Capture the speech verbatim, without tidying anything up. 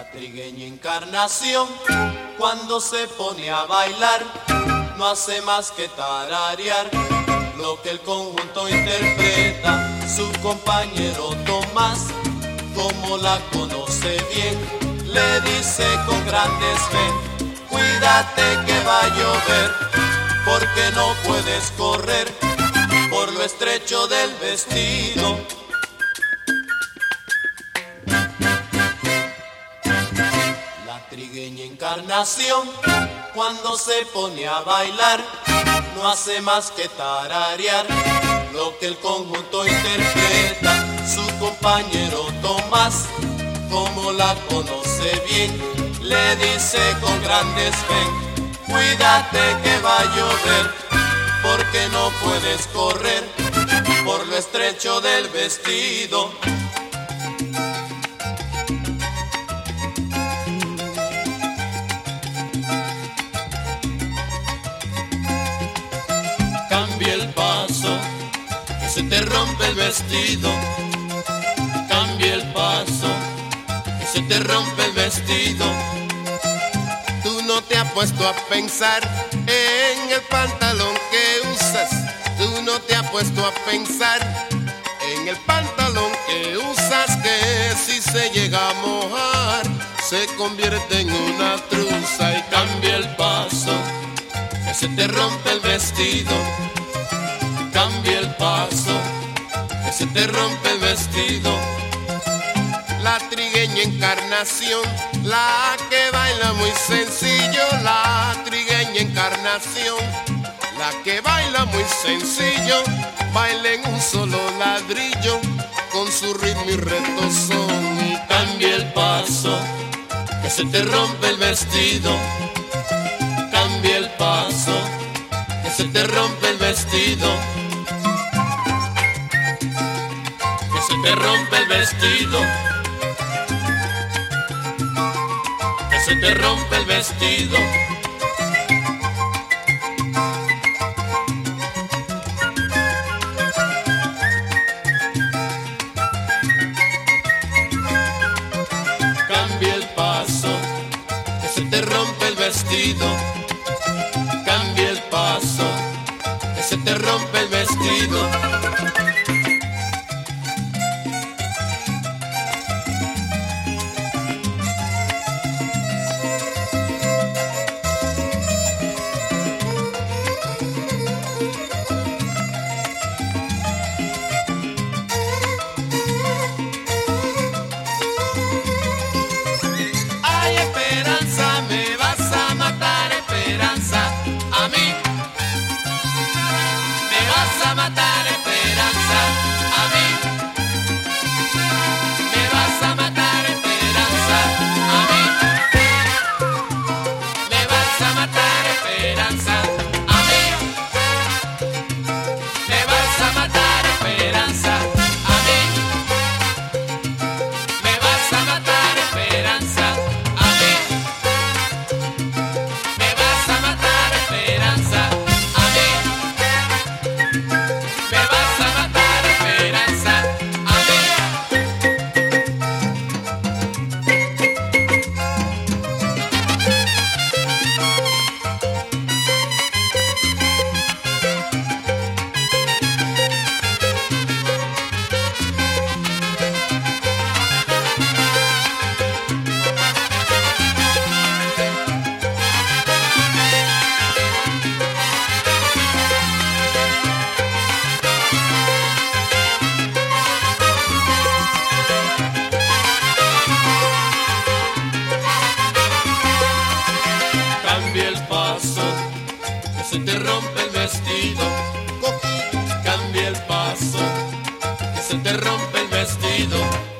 La trigueña Encarnación, cuando se pone a bailar, no hace más que tararear lo que el conjunto interpreta. Su compañero Tomás, como la conoce bien, le dice con gran desdén: cuídate que va a llover, porque no puedes correr por lo estrecho del vestido. La trigueña Encarnación, cuando se pone a bailar, no hace más que tararear lo que el conjunto interpreta. Su compañero Tomás, como la conoce bien, le dice con gran desdén: cuídate que va a llover, porque no puedes correr por lo estrecho del vestido. Cambia el paso, que se te rompe el vestido. Cambia el paso, que se te rompe el vestido. Tú no te has puesto a pensar en el pantalón que usas. Tú no te has puesto a pensar en el pantalón que usas, que si se llega a mojar se convierte en una truza. Y cambia el paso, que se te rompe el vestido. Cambia el paso, que se te rompe el vestido. La trigueña Encarnación, la que baila muy sencillo. La trigueña Encarnación, la que baila muy sencillo. Baila en un solo ladrillo, con su ritmo y retozón. Y cambia el paso, que se te rompe el vestido. Cambia el paso, que se te rompe el vestido. Que se te rompe el vestido. Que se te rompe el vestido. Cambia el paso, que se te rompe el vestido. Cambia el paso, que se te rompe el vestido. Ay, Esperanza, me vas a matar, Esperanza, a mí. Me vas a matar, Esperanza, a mí. Me vas a matar, Esperanza, a mí. Me vas a matar, Esperanza, a mí. Me vas a matar, Esperanza, a mí. Me vas a matar, Esperanza, a mí. Me vas a matar, Esperanza, a mí. Me vas a matar, Esperanza, a mí. Cambia el paso, que se te rompe el vestido. Cambia el paso, que se te rompe el vestido.